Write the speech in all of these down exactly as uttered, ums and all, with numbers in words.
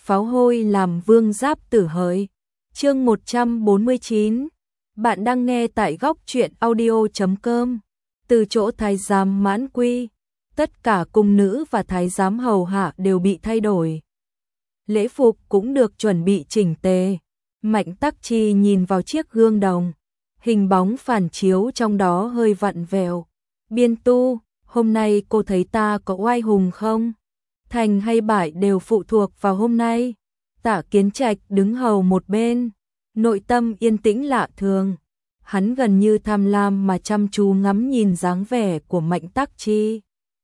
pháo hôi làm vương giáp tử hỡi. Chương một trăm bốn mươi chín. Bạn đang nghe tại góc truyện audio chấm com. Từ chỗ thái giám Mãn Quy, tất cả cung nữ và thái giám hầu hạ đều bị thay đổi. Lễ phục cũng được chuẩn bị chỉnh tề. Mạnh Tắc Chi nhìn vào chiếc gương đồng, hình bóng phản chiếu trong đó hơi vặn vẹo. Biên Tu, hôm nay cô thấy ta có oai hùng không? Thành hay bại đều phụ thuộc vào hôm nay. Tả Kiến Trạch đứng hầu một bên, nội tâm yên tĩnh lạ thường. Hắn gần như tham lam mà chăm chú ngắm nhìn dáng vẻ của Mạnh Tắc Chi.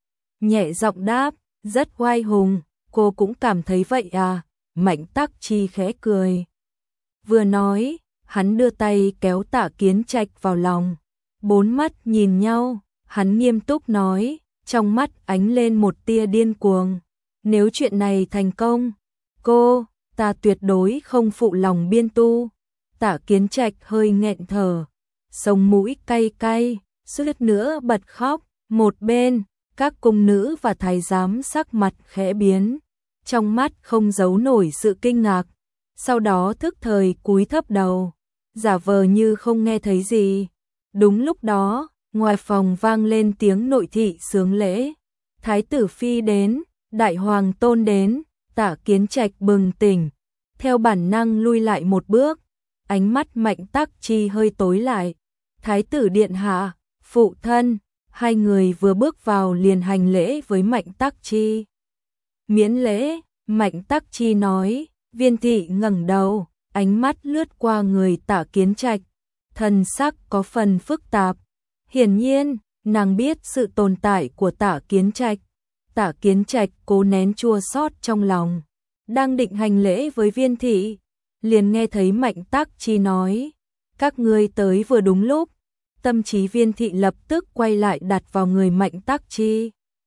Nhẹ giọng đáp, rất oai hùng, cô cũng cảm thấy vậy à? Mạnh Tắc Chi khẽ cười. Vừa nói, hắn đưa tay kéo Tả Kiến Trạch vào lòng. Bốn mắt nhìn nhau, hắn nghiêm túc nói, trong mắt ánh lên một tia điên cuồng. Nếu chuyện này thành công, cô, ta tuyệt đối không phụ lòng Biên Tu. Tả Kiến Trạch hơi nghẹn thở, sống mũi cay cay, suýt nữa bật khóc. Một bên, các cung nữ và thái giám sắc mặt khẽ biến, trong mắt không giấu nổi sự kinh ngạc. Sau đó thức thời cúi thấp đầu, giả vờ như không nghe thấy gì. Đúng lúc đó, ngoài phòng vang lên tiếng nội thị xướng lễ. Thái tử phi đến, đại hoàng tôn đến. Tả Kiến Trạch bừng tỉnh, theo bản năng lui lại một bước. Ánh mắt Mạnh Tắc Chi hơi tối lại. Thái tử điện hạ, phụ thân. Hai người vừa bước vào liền hành lễ với Mạnh Tắc Chi. Miễn lễ, Mạnh Tắc Chi nói. Viên thị ngẩng đầu, ánh mắt lướt qua người Tả Kiến Trạch, thần sắc có phần phức tạp. Hiển nhiên, nàng biết sự tồn tại của Tả Kiến Trạch. Tả Kiến Trạch cố nén chua xót trong lòng, đang định hành lễ với Viên thị, liền nghe thấy Mạnh Tắc Chi nói, các ngươi tới vừa đúng lúc. Tâm trí Viên thị lập tức quay lại đặt vào người Mạnh Tắc Chi.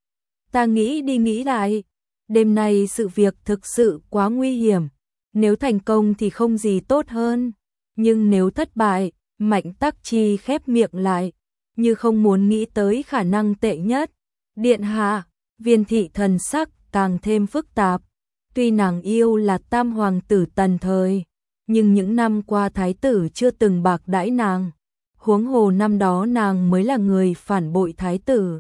Ta nghĩ đi nghĩ lại, đêm nay sự việc thực sự quá nguy hiểm. Nếu thành công thì không gì tốt hơn, nhưng nếu thất bại, Mạnh Tắc Chi khép miệng lại, như không muốn nghĩ tới khả năng tệ nhất. Điện hạ, Viên thị thần sắc càng thêm phức tạp. Tuy nàng yêu là tam hoàng tử tần thời, nhưng những năm qua thái tử chưa từng bạc đãi nàng. Huống hồ năm đó nàng mới là người phản bội thái tử.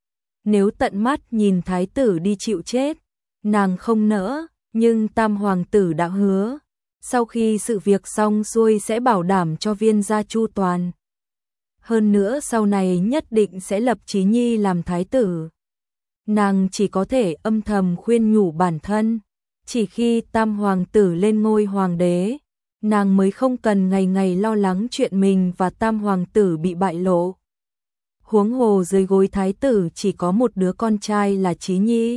Nếu tận mắt nhìn thái tử đi chịu chết, nàng không nỡ. Nhưng tam hoàng tử đã hứa, sau khi sự việc xong xuôi sẽ bảo đảm cho Viên gia chu toàn. Hơn nữa sau này nhất định sẽ lập Chí Nhi làm thái tử. Nàng chỉ có thể âm thầm khuyên nhủ bản thân, chỉ khi tam hoàng tử lên ngôi hoàng đế, nàng mới không cần ngày ngày lo lắng chuyện mình và tam hoàng tử bị bại lộ. Huống hồ dưới gối thái tử chỉ có một đứa con trai là Chí Nhi.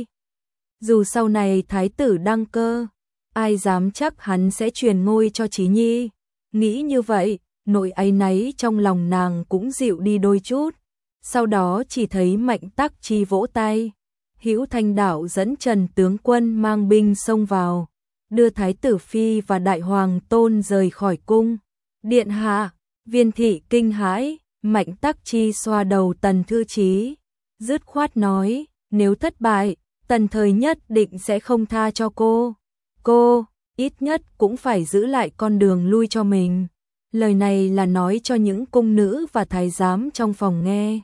Dù sau này thái tử đăng cơ, ai dám chắc hắn sẽ truyền ngôi cho Chí Nhi. Nghĩ như vậy, nỗi áy náy trong lòng nàng cũng dịu đi đôi chút. Sau đó chỉ thấy Mạnh Tắc Chi vỗ tay. Hữu Thanh Đạo dẫn Trần tướng quân mang binh xông vào, đưa thái tử phi và đại hoàng tôn rời khỏi cung. Điện hạ, Viên thị kinh hãi. Mạnh Tắc Chi xoa đầu Tần Thư Chí, dứt khoát nói, nếu thất bại, Tần thời nhất định sẽ không tha cho cô. Cô, ít nhất cũng phải giữ lại con đường lui cho mình. Lời này là nói cho những cung nữ và thái giám trong phòng nghe.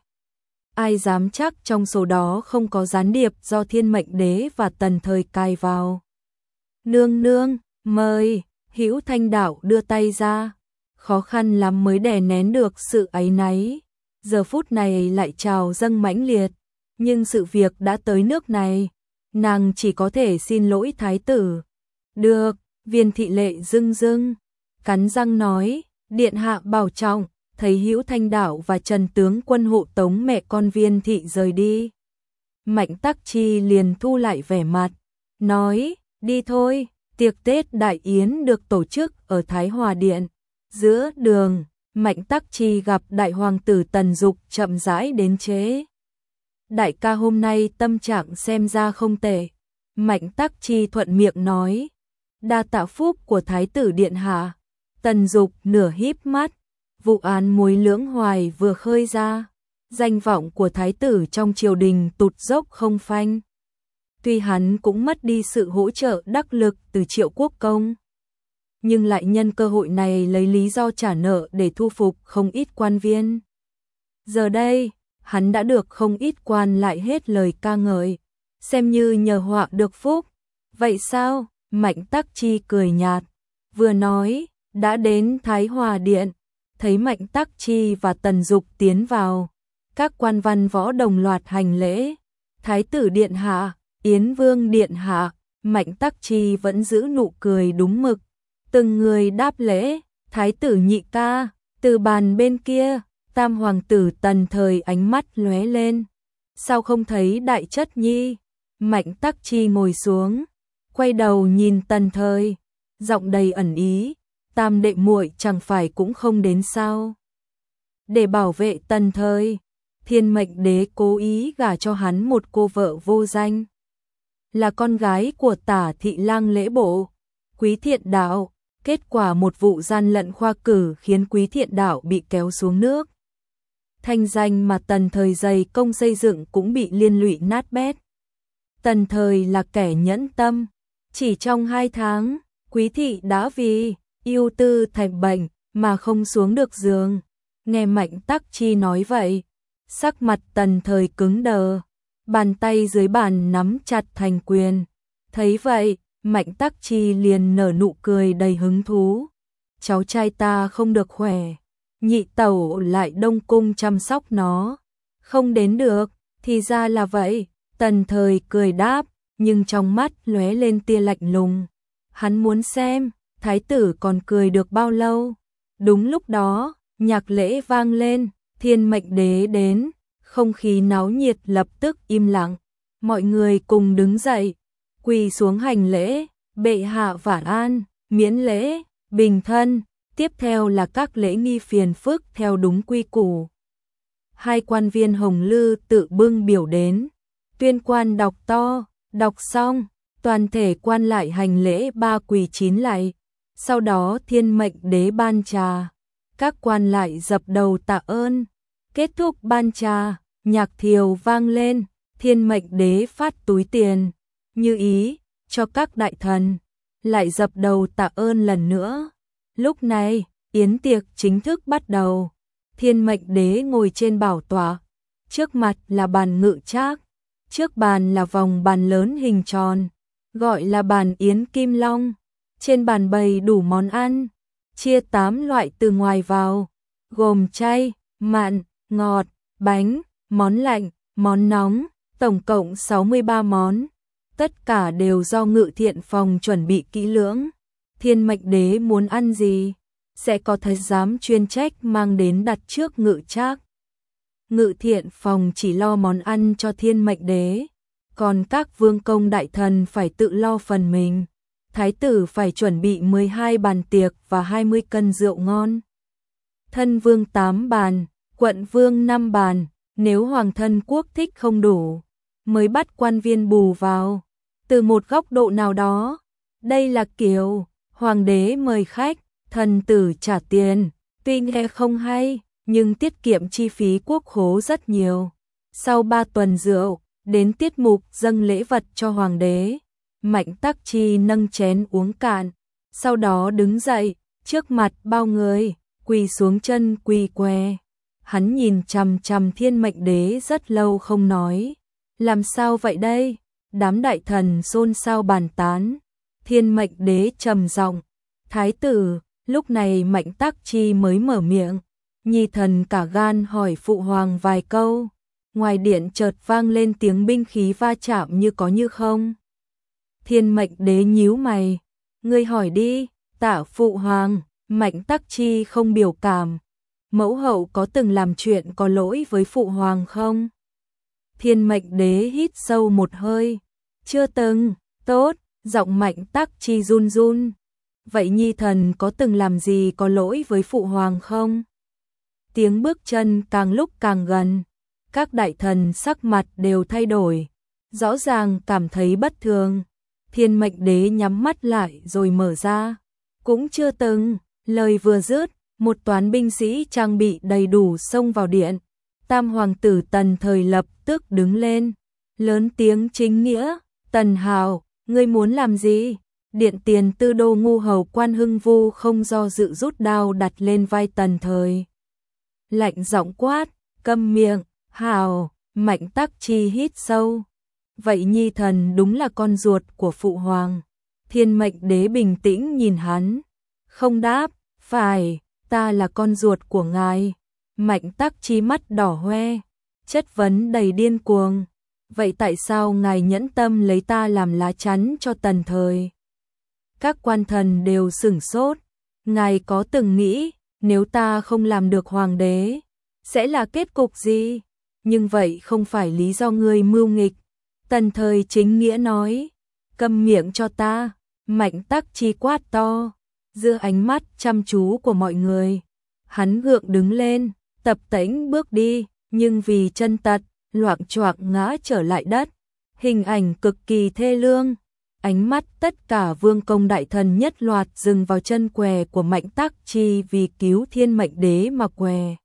Ai dám chắc trong số đó không có gián điệp do Thiên Mệnh Đế và Tần thời cài vào. Nương nương, mời. Hữu Thanh Đạo đưa tay ra. Khó khăn lắm mới đè nén được sự áy náy. Giờ phút này lại trào dâng mãnh liệt. Nhưng sự việc đã tới nước này, nàng chỉ có thể xin lỗi thái tử. Được, Viên thị lệ rưng rưng, cắn răng nói, điện hạ bảo trọng. Thấy Hữu Thanh Đạo và Trần tướng quân hộ tống mẹ con Viên thị rời đi, Mạnh Tắc Chi liền thu lại vẻ mặt, nói, đi thôi. Tiệc Tết đại yến được tổ chức ở Thái Hòa Điện. Giữa đường, Mạnh Tắc Chi gặp đại hoàng tử Tần Dục chậm rãi đến chế. Đại ca hôm nay tâm trạng xem ra không tệ. Mạnh Tắc Chi thuận miệng nói, đa tạ phúc của thái tử điện hạ. Tần Dục nửa híp mắt, vụ án muối lưỡng hoài vừa khơi ra, danh vọng của thái tử trong triều đình tụt dốc không phanh. Tuy hắn cũng mất đi sự hỗ trợ đắc lực từ Triệu Quốc Công, nhưng lại nhân cơ hội này lấy lý do trả nợ để thu phục không ít quan viên. Giờ đây, hắn đã được không ít quan lại hết lời ca ngợi, xem như nhờ họa được phúc. Vậy sao? Mạnh Tắc Chi cười nhạt, vừa nói, đã đến Thái Hòa Điện, thấy Mạnh Tắc Chi và Tần Dục tiến vào. Các quan văn võ đồng loạt hành lễ, Thái tử Điện Hạ, Yến Vương Điện Hạ, Mạnh Tắc Chi vẫn giữ nụ cười đúng mực. Từng người đáp lễ, Thái tử Nhị ca, từ bàn bên kia, Tam Hoàng tử Tần Thời ánh mắt lóe lên. Sao không thấy Đại Chất Nhi? Mạnh Tắc Chi ngồi xuống, quay đầu nhìn Tần Thời, giọng đầy ẩn ý, Tam đệ muội chẳng phải cũng không đến sao? Để bảo vệ Tần Thời, Thiên Mệnh Đế cố ý gả cho hắn một cô vợ vô danh, là con gái của Tả thị lang Lễ Bộ, Quý Thiện Đạo. Kết quả một vụ gian lận khoa cử khiến Quý Thiện Đạo bị kéo xuống nước. Thanh danh mà Tần Thời dày công xây dựng cũng bị liên lụy nát bét. Tần Thời là kẻ nhẫn tâm, chỉ trong hai tháng, Quý thị đã vì ưu tư thành bệnh mà không xuống được giường. Nghe Mạnh Tắc Chi nói vậy, sắc mặt Tần Thời cứng đờ, bàn tay dưới bàn nắm chặt thành quyền. Thấy vậy, Mạnh Tắc Chi liền nở nụ cười đầy hứng thú. Cháu trai ta không được khỏe, Nhị tẩu lại đông cung chăm sóc nó, không đến được. Thì ra là vậy, Tần Thời cười đáp, nhưng trong mắt lóe lên tia lạnh lùng. Hắn muốn xem, thái tử còn cười được bao lâu. Đúng lúc đó, nhạc lễ vang lên, Thiên Mệnh Đế đến, không khí náo nhiệt lập tức im lặng. Mọi người cùng đứng dậy, quỳ xuống hành lễ, bệ hạ vạn an, miễn lễ, bình thân. Tiếp theo là các lễ nghi phiền phức theo đúng quy củ. Hai quan viên Hồng Lư tự bưng biểu đến, tuyên quan đọc to, đọc xong, toàn thể quan lại hành lễ ba quỳ chín lạy. Sau đó Thiên Mệnh Đế ban trà, các quan lại dập đầu tạ ơn. Kết thúc ban trà, nhạc thiều vang lên, Thiên Mệnh Đế phát túi tiền, như ý, cho các đại thần, lại dập đầu tạ ơn lần nữa. Lúc này, yến tiệc chính thức bắt đầu. Thiên Mệnh Đế ngồi trên bảo tọa, trước mặt là bàn ngự trác, trước bàn là vòng bàn lớn hình tròn, gọi là bàn yến kim long. Trên bàn bày đủ món ăn, chia tám loại từ ngoài vào, gồm chay, mặn, ngọt, bánh, món lạnh, món nóng, tổng cộng sáu mươi ba món. Tất cả đều do Ngự Thiện Phòng chuẩn bị kỹ lưỡng. Thiên Mệnh Đế muốn ăn gì, sẽ có thái giám chuyên trách mang đến đặt trước Ngự Trác. Ngự Thiện Phòng chỉ lo món ăn cho Thiên Mệnh Đế, còn các vương công đại thần phải tự lo phần mình. Thái tử phải chuẩn bị mười hai bàn tiệc và hai mươi cân rượu ngon. Thân vương tám bàn, quận vương năm bàn, nếu hoàng thân quốc thích không đủ, mới bắt quan viên bù vào. Từ một góc độ nào đó, đây là kiểu hoàng đế mời khách, thần tử trả tiền, tuy nghe không hay, nhưng tiết kiệm chi phí quốc khố rất nhiều. Sau ba tuần rượu, đến tiết mục dâng lễ vật cho hoàng đế. Mạnh Tắc Chi nâng chén uống cạn, sau đó đứng dậy, trước mặt bao người, quỳ xuống chân quỳ què. Hắn nhìn chằm chằm Thiên Mệnh Đế rất lâu không nói. Làm sao vậy đây? Đám đại thần xôn xao bàn tán. Thiên Mệnh Đế trầm giọng, thái tử. Lúc này Mạnh Tắc Chi mới mở miệng, nhi thần cả gan hỏi phụ hoàng vài câu. Ngoài điện chợt vang lên tiếng binh khí va chạm như có như không. Thiên Mệnh Đế nhíu mày, ngươi hỏi đi. Tạ phụ hoàng. Mạnh Tắc Chi không biểu cảm, mẫu hậu có từng làm chuyện có lỗi với phụ hoàng không? Thiên Mệnh Đế hít sâu một hơi, chưa từng. Tốt. Giọng Mạnh Tắc Chi run run. Vậy nhi thần có từng làm gì có lỗi với phụ hoàng không? Tiếng bước chân càng lúc càng gần, các đại thần sắc mặt đều thay đổi, rõ ràng cảm thấy bất thường. Thiên Mệnh Đế nhắm mắt lại rồi mở ra, cũng chưa từng. Lời vừa dứt, một toán binh sĩ trang bị đầy đủ xông vào điện. Tam hoàng tử Tần Thời lập tức đứng lên, lớn tiếng chính nghĩa, Tần Hào, ngươi muốn làm gì? Điện tiền tư đô ngu hầu Quan Hưng Vu không do dự rút đao đặt lên vai Tần Thời. Lạnh giọng quát, câm miệng, Hào. Mạnh Tắc Chi hít sâu. Vậy nhi thần đúng là con ruột của phụ hoàng. Thiên Mệnh Đế bình tĩnh nhìn hắn, không đáp, phải, ta là con ruột của ngài. Mạnh Tắc Chi mắt đỏ hoe, chất vấn đầy điên cuồng. Vậy tại sao ngài nhẫn tâm lấy ta làm lá chắn cho Tần Thời? Các quan thần đều sửng sốt. Ngài có từng nghĩ, nếu ta không làm được hoàng đế, sẽ là kết cục gì? Nhưng vậy không phải lý do ngươi mưu nghịch. Tần Thời chính nghĩa nói, câm miệng cho ta. Mạnh Tắc Chi quát to, giữa ánh mắt chăm chú của mọi người. Hắn gượng đứng lên, tập tễnh bước đi, nhưng vì chân tật, loạng choạng ngã trở lại đất. Hình ảnh cực kỳ thê lương. Ánh mắt tất cả vương công đại thần nhất loạt dừng vào chân què của Mạnh Tắc Chi vì cứu Thiên Mệnh Đế mà què.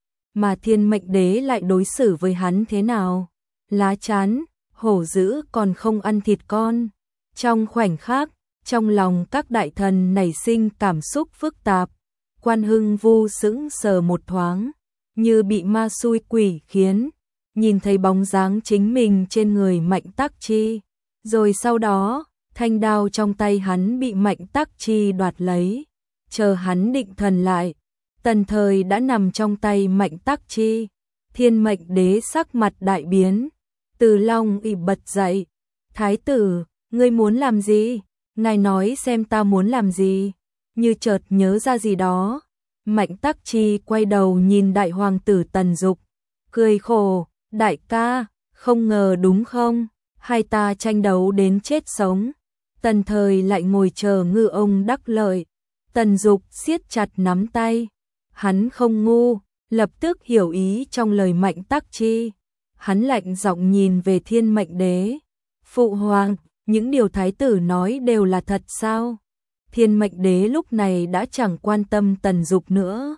Mà Thiên Mệnh Đế lại đối xử với hắn thế nào? Lá chắn, hổ dữ còn không ăn thịt con. Trong khoảnh khắc, trong lòng các đại thần nảy sinh cảm xúc phức tạp. Quan Hưng Vu sững sờ một thoáng, như bị ma xui quỷ khiến, nhìn thấy bóng dáng chính mình trên người Mạnh Tắc Chi. Rồi sau đó, thanh đao trong tay hắn bị Mạnh Tắc Chi đoạt lấy. Chờ hắn định thần lại, Tần Thời đã nằm trong tay Mạnh Tắc Chi. Thiên Mệnh Đế sắc mặt đại biến, Từ Long ì bật dậy. Thái tử, ngươi muốn làm gì? Ngài nói xem ta muốn làm gì? Như chợt nhớ ra gì đó, Mạnh Tắc Chi quay đầu nhìn đại hoàng tử Tần Dục, cười khổ, đại ca, không ngờ đúng không? Hai ta tranh đấu đến chết sống. Tần Thời lại ngồi chờ ngư ông đắc lợi. Tần Dục siết chặt nắm tay. Hắn không ngu, lập tức hiểu ý trong lời Mạnh Tắc Chi. Hắn lạnh giọng nhìn về Thiên Mệnh Đế. Phụ hoàng, những điều thái tử nói đều là thật sao? Thiên Mệnh Đế lúc này đã chẳng quan tâm Tần Dục nữa,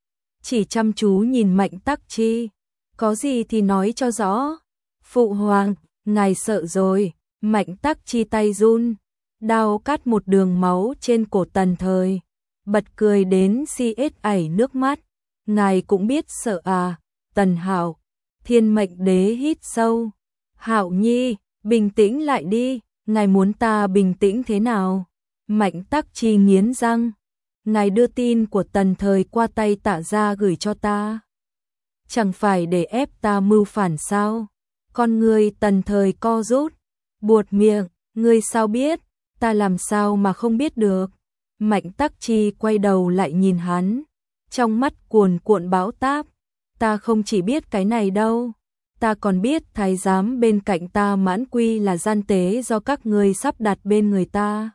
chỉ chăm chú nhìn Mạnh Tắc Chi. Có gì thì nói cho rõ. Phụ hoàng, ngài sợ rồi. Mạnh Tắc Chi tay run, đao cắt một đường máu trên cổ Tần Thời, bật cười đến si ết ảy nước mắt. Ngài cũng biết sợ à? Tần Hạo. Thiên Mệnh Đế hít sâu. Hạo nhi, bình tĩnh lại đi. Ngài muốn ta bình tĩnh thế nào? Mạnh Tắc Chi nghiến răng. Ngài đưa tin của Tần Thời qua tay Tạ Gia gửi cho ta, chẳng phải để ép ta mưu phản sao? Con người Tần Thời co rút, buột miệng, ngươi sao biết? Ta làm sao mà không biết được? Mạnh Tắc Chi quay đầu lại nhìn hắn, trong mắt cuồn cuộn bão táp. Ta không chỉ biết cái này đâu, ta còn biết thái giám bên cạnh ta Mãn Quy là gian tế do các ngươi sắp đặt bên người ta.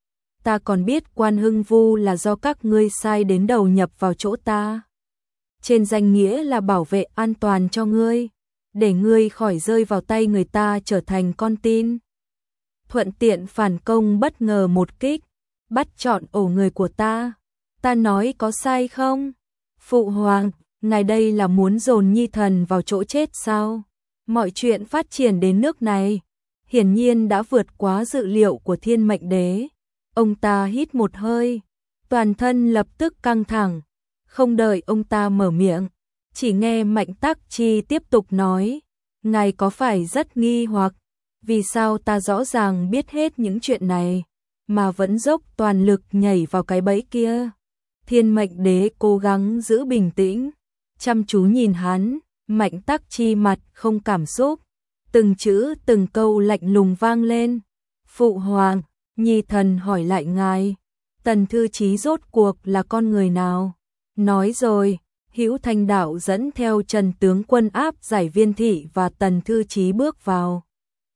Ta còn biết Quan Hưng Vu là do các ngươi sai đến đầu nhập vào chỗ ta, trên danh nghĩa là bảo vệ an toàn cho ngươi, để ngươi khỏi rơi vào tay người ta trở thành con tin. Thuận tiện phản công bất ngờ một kích, bắt trọn ổ người của ta. Ta nói có sai không? Phụ hoàng, ngài đây là muốn dồn nhi thần vào chỗ chết sao? Mọi chuyện phát triển đến nước này, hiển nhiên đã vượt quá dự liệu của Thiên Mệnh Đế. Ông ta hít một hơi, toàn thân lập tức căng thẳng. Không đợi ông ta mở miệng, chỉ nghe Mạnh Tắc Chi tiếp tục nói, ngài có phải rất nghi hoặc, vì sao ta rõ ràng biết hết những chuyện này, mà vẫn dốc toàn lực nhảy vào cái bẫy kia? Thiên Mệnh Đế cố gắng giữ bình tĩnh, chăm chú nhìn hắn. Mạnh Tắc Chi mặt không cảm xúc, từng chữ từng câu lạnh lùng vang lên. Phụ hoàng, nhi thần hỏi lại ngài, Tần Thư Chí rốt cuộc là con người nào? Nói rồi, Hữu Thanh Đạo dẫn theo Trần tướng quân áp giải Viên Thị và Tần Thư Chí bước vào.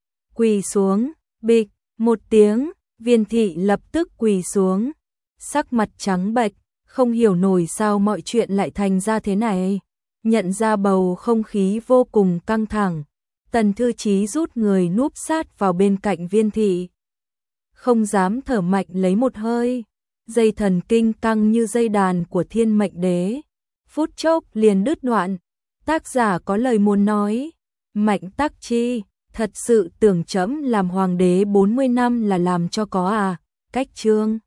Quỳ xuống, bịch, một tiếng, Viên Thị lập tức quỳ xuống, sắc mặt trắng bệch, không hiểu nổi sao mọi chuyện lại thành ra thế này. Nhận ra bầu không khí vô cùng căng thẳng, Tần Thư Chí rút người núp sát vào bên cạnh Viên Thị, không dám thở mạnh lấy một hơi. Dây thần kinh căng như dây đàn của Thiên Mệnh Đế, phút chốc liền đứt đoạn. Tác giả có lời muốn nói. Mạnh Tắc Chi, Thật sự tưởng trẫm làm hoàng đế bốn mươi năm là làm cho có à, cách trương.